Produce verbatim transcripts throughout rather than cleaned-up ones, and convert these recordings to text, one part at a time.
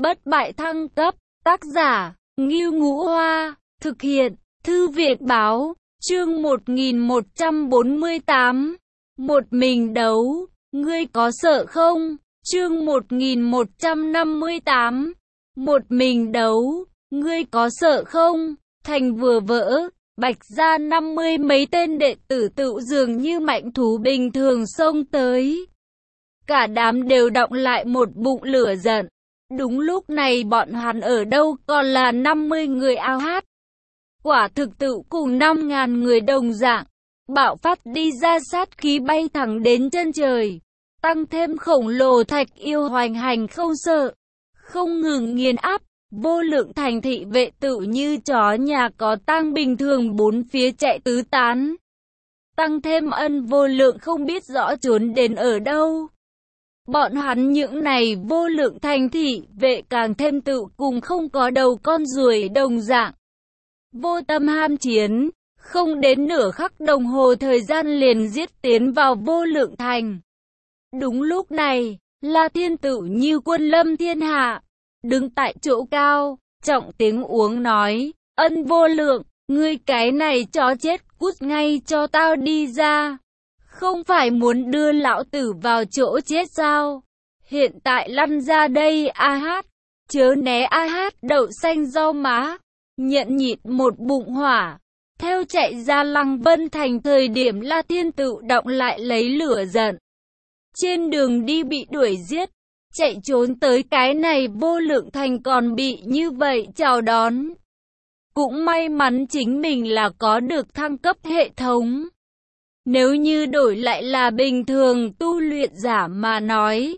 Bất bại thăng cấp, tác giả, Ngưu Ngũ Hoa, thực hiện, Thư viện báo, chương một nghìn một trăm bốn mươi tám, một mình đấu, ngươi có sợ không? Chương một nghìn một trăm năm mươi tám, một mình đấu, ngươi có sợ không? Thành vừa vỡ, Bạch gia năm mươi mấy tên đệ tử tự dường như mạnh thú bình thường xông tới. Cả đám đều đọng lại một bụng lửa giận. Đúng lúc này bọn hắn ở đâu còn là năm mươi người ao hát. Quả thực tự cùng năm ngàn người đồng dạng. Bạo phát đi ra sát khí bay thẳng đến chân trời. Tăng thêm khổng lồ thạch yêu hoành hành không sợ. Không ngừng nghiền áp. Vô lượng thành thị vệ tự như chó nhà có tang bình thường bốn phía chạy tứ tán. Tăng thêm Ân Vô Lượng không biết rõ trốn đến ở đâu. Bọn hắn những này vô lượng thành thị vệ càng thêm tự cùng không có đầu con ruồi đồng dạng. Vô tâm ham chiến, không đến nửa khắc đồng hồ thời gian liền giết tiến vào vô lượng thành. Đúng lúc này, La Thiên tự như quân lâm thiên hạ. Đứng tại chỗ cao, trọng tiếng uống nói, Ân Vô Lượng, ngươi cái này chó chết cút ngay cho tao đi ra. Không phải muốn đưa lão tử vào chỗ chết sao? Hiện tại lăn ra đây a hát, chớ né a hát đậu xanh rau má, nhận nhịn một bụng hỏa. Theo chạy ra Lăng Vân Thành thời điểm La Thiên tự động lại lấy lửa giận. Trên đường đi bị đuổi giết. Chạy trốn tới cái này vô lượng thành còn bị như vậy chào đón. Cũng may mắn chính mình là có được thăng cấp hệ thống. Nếu như đổi lại là bình thường tu luyện giả mà nói,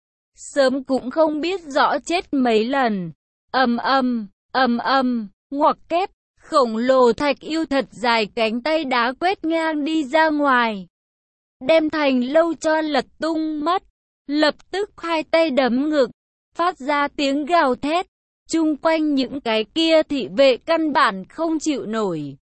sớm cũng không biết rõ chết mấy lần. Ầm ầm, ầm ầm, ngoặc kép, khổng lồ thạch yêu thật dài cánh tay đá quét ngang đi ra ngoài. Đem thành lâu cho lật tung mất. Lập tức hai tay đấm ngực, phát ra tiếng gào thét, chung quanh những cái kia thị vệ căn bản không chịu nổi.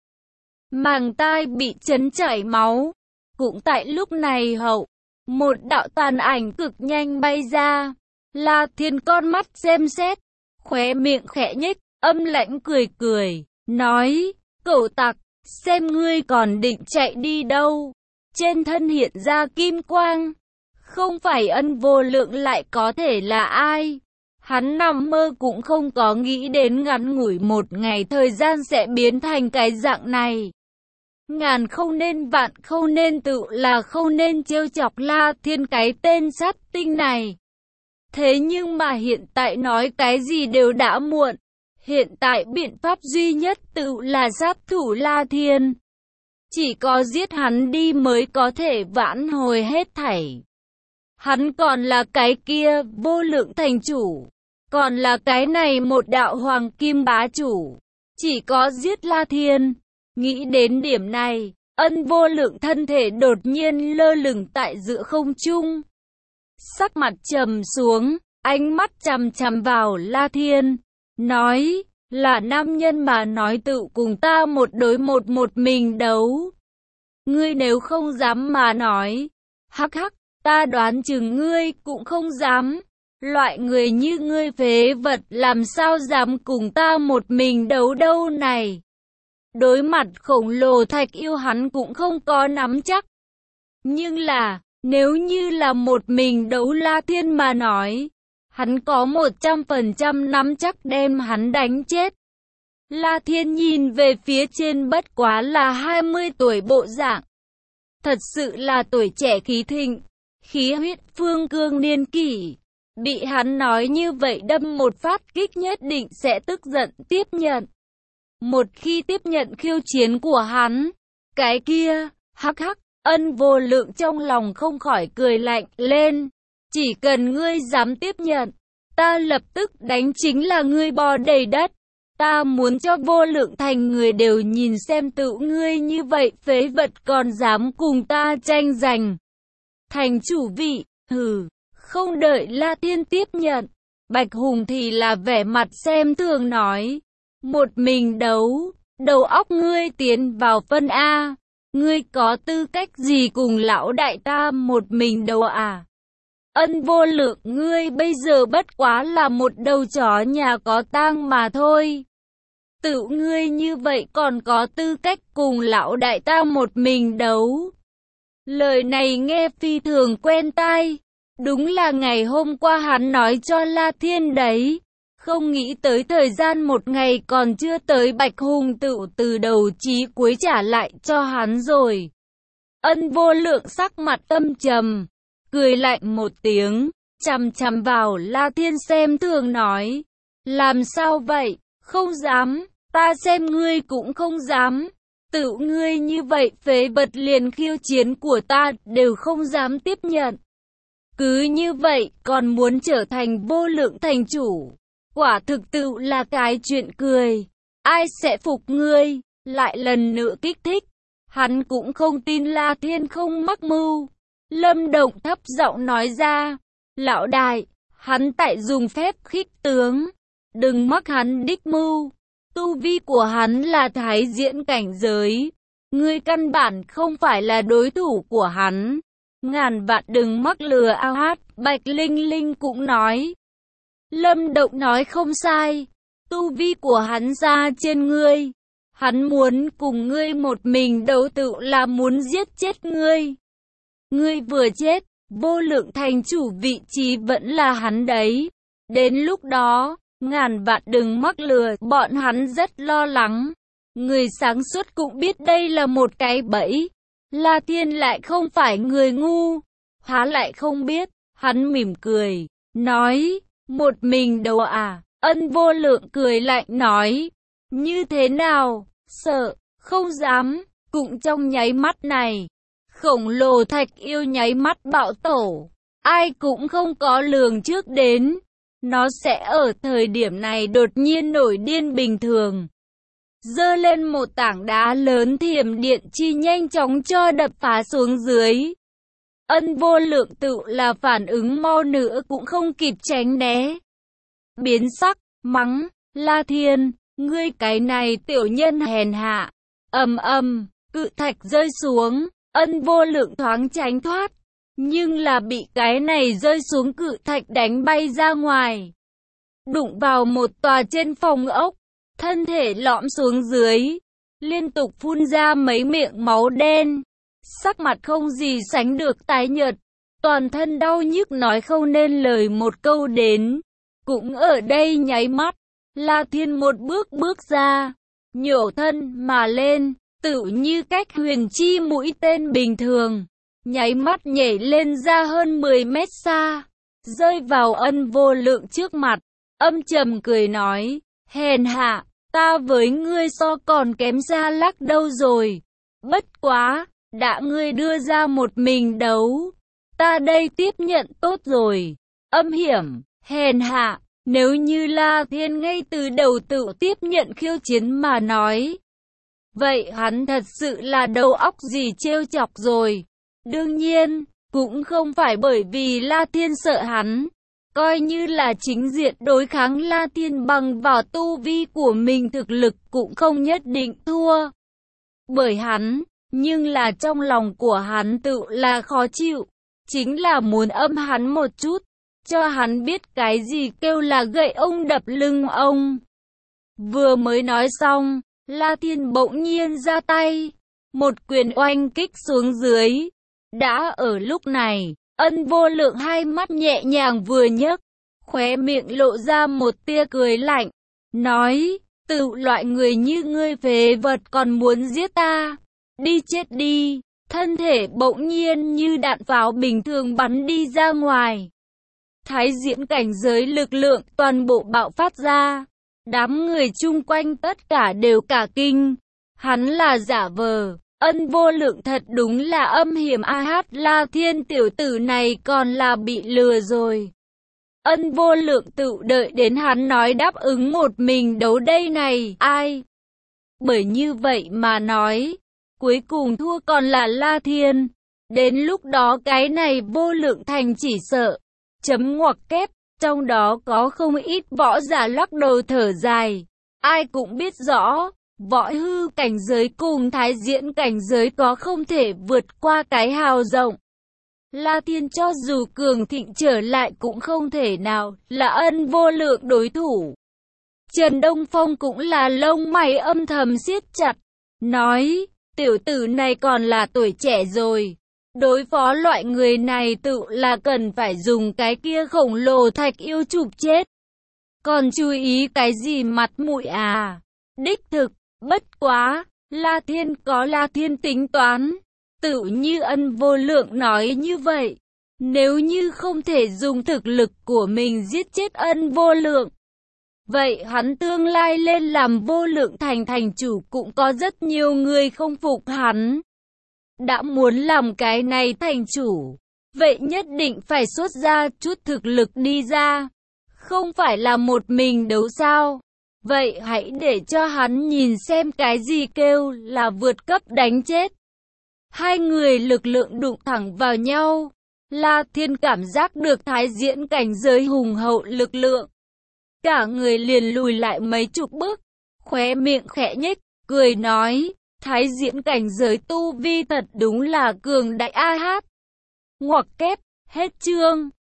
Màng tai bị chấn chảy máu. Cũng tại lúc này hậu, một đạo tàn ảnh cực nhanh bay ra. La Thiên con mắt xem xét, khóe miệng khẽ nhếch, âm lãnh cười cười, nói, cẩu tặc, xem ngươi còn định chạy đi đâu. Trên thân hiện ra kim quang. Không phải Ân Vô Lượng lại có thể là ai. Hắn nằm mơ cũng không có nghĩ đến ngắn ngủi một ngày thời gian sẽ biến thành cái dạng này. Ngàn không nên vạn không nên tự là không nên trêu chọc La Thiên cái tên sát tinh này. Thế nhưng mà hiện tại nói cái gì đều đã muộn. Hiện tại biện pháp duy nhất tự là sát thủ La Thiên. Chỉ có giết hắn đi mới có thể vãn hồi hết thảy. Hắn còn là cái kia vô lượng thành chủ, còn là cái này một đạo hoàng kim bá chủ. Chỉ có giết La Thiên. Nghĩ đến điểm này, Ân Vô Lượng thân thể đột nhiên lơ lửng tại giữa không trung. Sắc mặt trầm xuống, ánh mắt chằm chằm vào La Thiên, nói, là nam nhân mà nói tự cùng ta một đối một một mình đấu. Ngươi nếu không dám mà nói, hắc hắc. Ta đoán chừng ngươi cũng không dám. Loại người như ngươi phế vật làm sao dám cùng ta một mình đấu đâu này. Đối mặt khổng lồ thạch yêu hắn cũng không có nắm chắc. Nhưng là, nếu như là một mình đấu La Thiên mà nói, hắn có một trăm phần trăm nắm chắc đem hắn đánh chết. La Thiên nhìn về phía trên bất quá là hai mươi tuổi bộ dạng. Thật sự là tuổi trẻ khí thịnh. Khí huyết phương cương niên kỷ, bị hắn nói như vậy đâm một phát kích nhất định sẽ tức giận tiếp nhận. Một khi tiếp nhận khiêu chiến của hắn, cái kia, hắc hắc, Ân Vô Lượng trong lòng không khỏi cười lạnh lên. Chỉ cần ngươi dám tiếp nhận, ta lập tức đánh chính là ngươi bò đầy đất. Ta muốn cho vô lượng thành người đều nhìn xem tự ngươi như vậy phế vật còn dám cùng ta tranh giành thành chủ vị. Hừ, không đợi La Thiên tiếp nhận, Bạch Hùng thì là vẻ mặt xem thường nói, một mình đấu, đầu óc ngươi tiến vào phân A, ngươi có tư cách gì cùng lão đại ta một mình đấu à? Ân Vô Lượng, ngươi bây giờ bất quá là một đầu chó nhà có tang mà thôi. Tự ngươi như vậy còn có tư cách cùng lão đại ta một mình đấu. Lời này nghe phi thường quen tai. Đúng là ngày hôm qua hắn nói cho La Thiên đấy. Không nghĩ tới thời gian một ngày còn chưa tới, Bạch Hùng tự từ đầu chí cuối trả lại cho hắn rồi. Ân Vô Lượng sắc mặt âm trầm, cười lạnh một tiếng, chằm chằm vào La Thiên xem thường nói. Làm sao vậy? Không dám, ta xem ngươi cũng không dám. Tự ngươi như vậy phế vật liền khiêu chiến của ta đều không dám tiếp nhận. Cứ như vậy còn muốn trở thành Vô Lượng thành chủ. Quả thực tự là cái chuyện cười. Ai sẽ phục ngươi? Lại lần nữa kích thích. Hắn cũng không tin La Thiên không mắc mưu. Lâm Động thấp giọng nói ra. Lão đại, hắn tại dùng phép khích tướng. Đừng mắc hắn đích mưu. Tu vi của hắn là thái diễn cảnh giới. Ngươi căn bản không phải là đối thủ của hắn. Ngàn vạn đừng mắc lừa ao hát. Bạch Linh Linh cũng nói. Lâm Động nói không sai. Tu vi của hắn ra trên ngươi. Hắn muốn cùng ngươi một mình đấu, tự là muốn giết chết ngươi. Ngươi vừa chết, Vô Lượng thành chủ vị trí vẫn là hắn đấy. Đến lúc đó, ngàn vạn đừng mắc lừa, bọn hắn rất lo lắng. Người sáng suốt cũng biết đây là một cái bẫy. La Thiên lại không phải người ngu. Há lại không biết, hắn mỉm cười, nói, một mình đấu à? Ân Vô Lượng cười lạnh nói, như thế nào? Sợ, không dám. Cũng trong nháy mắt này, khổng lồ thạch yêu nháy mắt bạo tổ. Ai cũng không có lường trước đến. Nó sẽ ở thời điểm này đột nhiên nổi điên bình thường. Giơ lên một tảng đá lớn, thiểm điện chi nhanh chóng cho đập phá xuống dưới. Ân Vô Lượng tự là phản ứng mau nữa cũng không kịp tránh né. Biến sắc, mắng, La Thiên, ngươi cái này tiểu nhân hèn hạ. Ầm ầm, cự thạch rơi xuống, Ân Vô Lượng thoáng tránh thoát. Nhưng là bị cái này rơi xuống cự thạch đánh bay ra ngoài. Đụng vào một tòa trên phòng ốc, thân thể lõm xuống dưới, liên tục phun ra mấy miệng máu đen. Sắc mặt không gì sánh được tái nhợt, toàn thân đau nhức nói không nên lời một câu đến. Cũng ở đây nháy mắt, La Thiên một bước bước ra, nhổ thân mà lên, tự như cách huyền chi mũi tên bình thường. Nháy mắt nhảy lên ra hơn mười mét xa, rơi vào Ân Vô Lượng trước mặt, âm trầm cười nói, hèn hạ, ta với ngươi so còn kém xa lắc đâu rồi. Bất quá, đã ngươi đưa ra một mình đấu, ta đây tiếp nhận tốt rồi. Âm hiểm, hèn hạ, nếu như La Thiên ngay từ đầu tự tiếp nhận khiêu chiến mà nói, vậy hắn thật sự là đầu óc gì trêu chọc rồi. Đương nhiên, cũng không phải bởi vì La Thiên sợ hắn. Coi như là chính diện đối kháng La Thiên bằng vào tu vi của mình, thực lực cũng không nhất định thua. Bởi hắn, nhưng là trong lòng của hắn tự là khó chịu. Chính là muốn âm hắn một chút, cho hắn biết cái gì kêu là gậy ông đập lưng ông. Vừa mới nói xong, La Thiên bỗng nhiên ra tay, một quyền oanh kích xuống dưới. Đã ở lúc này, Ân Vô Lượng hai mắt nhẹ nhàng vừa nhấc, khóe miệng lộ ra một tia cười lạnh, nói, tự loại người như ngươi phế vật còn muốn giết ta, đi chết đi. Thân thể bỗng nhiên như đạn pháo bình thường bắn đi ra ngoài. Thái diễn cảnh giới lực lượng toàn bộ bạo phát ra, đám người chung quanh tất cả đều cả kinh. Hắn là giả vờ. Ân Vô Lượng thật đúng là âm hiểm, a hát, La Thiên tiểu tử này còn là bị lừa rồi. Ân Vô Lượng tự đợi đến hắn nói đáp ứng một mình đấu đây này, ai? Bởi như vậy mà nói, cuối cùng thua còn là La Thiên. Đến lúc đó cái này Vô Lượng thành chỉ sợ chấm ngoặc kép, trong đó có không ít võ giả lắc đầu thở dài. Ai cũng biết rõ, võ hư cảnh giới cùng thái diễn cảnh giới có không thể vượt qua cái hào rộng. La Thiên cho dù cường thịnh trở lại cũng không thể nào là Ân Vô Lượng đối thủ. Trần Đông Phong cũng là lông mày âm thầm siết chặt, nói, tiểu tử này còn là tuổi trẻ rồi. Đối phó loại người này tự là cần phải dùng cái kia khổng lồ thạch yêu chụp chết. Còn chú ý cái gì mặt mũi à? Đích thực, bất quá, La Thiên có La Thiên tính toán. Tự như Ân Vô Lượng nói như vậy. Nếu như không thể dùng thực lực của mình giết chết Ân Vô Lượng, vậy hắn tương lai lên làm Vô Lượng Thành thành chủ cũng có rất nhiều người không phục hắn. Đã muốn làm cái này thành chủ, vậy nhất định phải xuất ra chút thực lực đi ra. Không phải là một mình đấu sao? Vậy hãy để cho hắn nhìn xem cái gì kêu là vượt cấp đánh chết. Hai người lực lượng đụng thẳng vào nhau. La Thiên cảm giác được thái diễn cảnh giới hùng hậu lực lượng. Cả người liền lùi lại mấy chục bước, khóe miệng khẽ nhếch, cười nói, thái diễn cảnh giới tu vi thật đúng là cường đại a hát. Ngoặc kép, hết chương.